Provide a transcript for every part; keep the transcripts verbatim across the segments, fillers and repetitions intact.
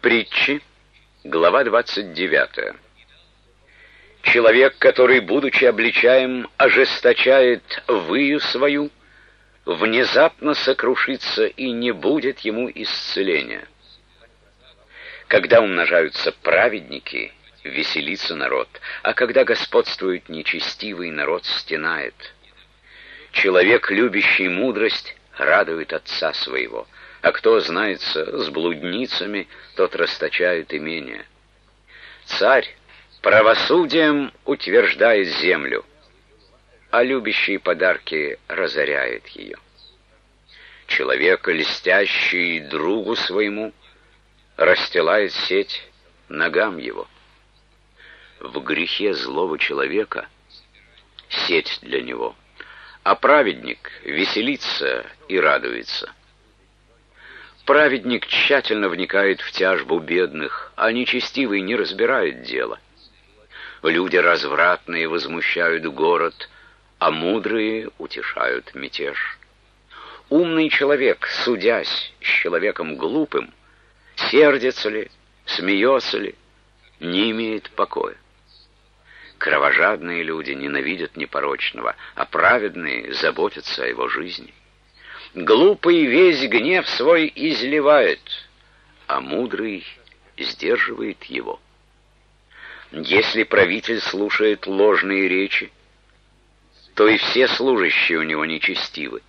Притчи, глава двадцать девятая. Человек, который, будучи обличаем, ожесточает выю свою, внезапно сокрушится, и не будет ему исцеления. Когда умножаются праведники, веселится народ, а когда господствует нечестивый, народ стенает. Человек, любящий мудрость, радует отца своего, а кто знается с блудницами, тот расточает имение. Царь правосудием утверждает землю, а любящий подарки разоряет ее. Человек, льстящий другу своему, расстилает сеть ногам его. В грехе злого человека сеть для него, а праведник веселится и радуется. Праведник тщательно вникает в тяжбу бедных, а нечестивый не разбирает дела. Люди развратные возмущают город, а мудрые утешают мятеж. Умный человек, судясь с человеком глупым, сердится ли, смеется ли, не имеет покоя. Кровожадные люди ненавидят непорочного, а праведные заботятся о его жизни. Глупый весь гнев свой изливает, а мудрый сдерживает его. Если правитель слушает ложные речи, то и все служащие у него нечестивы.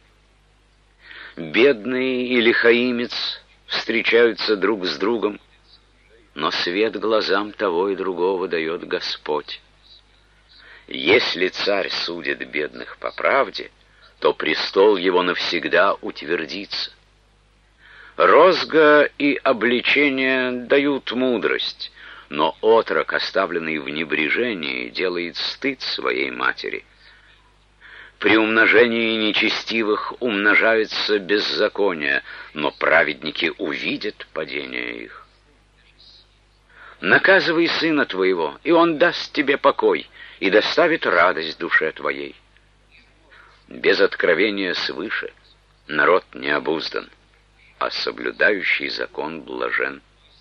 Бедный и лихаимец встречаются друг с другом, но свет глазам того и другого дает Господь. Если царь судит бедных по правде, то престол его навсегда утвердится. Розга и обличение дают мудрость, но отрок, оставленный в небрежении, делает стыд своей матери. При умножении нечестивых умножается беззаконие, но праведники увидят падение их. Наказывай сына твоего, и он даст тебе покой, и доставит радость душе твоей. Без откровения свыше народ не обуздан, а соблюдающий закон блажен.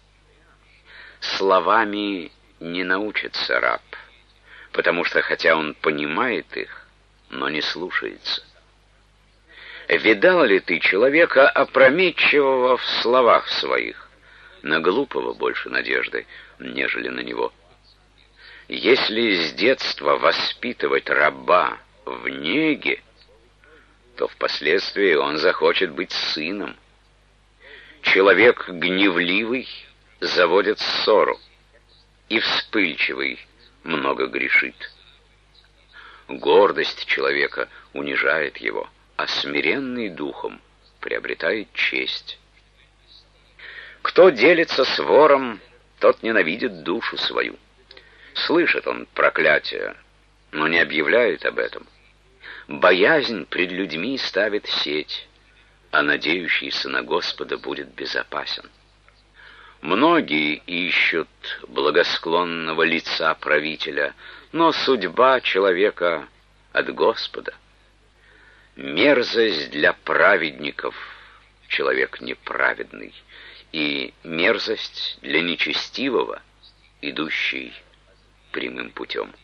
Словами не научится раб, потому что хотя он понимает их, но не слушается. Видал ли ты человека, опрометчивого в словах своих? На глупого больше надежды, нежели на него. Если с детства воспитывать раба в неге, то впоследствии он захочет быть сыном. Человек гневливый заводит ссору, и вспыльчивый много грешит. Гордость человека унижает его, а смиренный духом приобретает честь. Кто делится с вором, тот ненавидит душу свою. Слышит он проклятие, но не объявляет об этом. Боязнь пред людьми ставит сеть, а надеющийся на Господа будет безопасен. Многие ищут благосклонного лица правителя, но судьба человека от Господа. Мерзость для праведников человек неправедный, и мерзость для нечестивого, идущий прямым путем.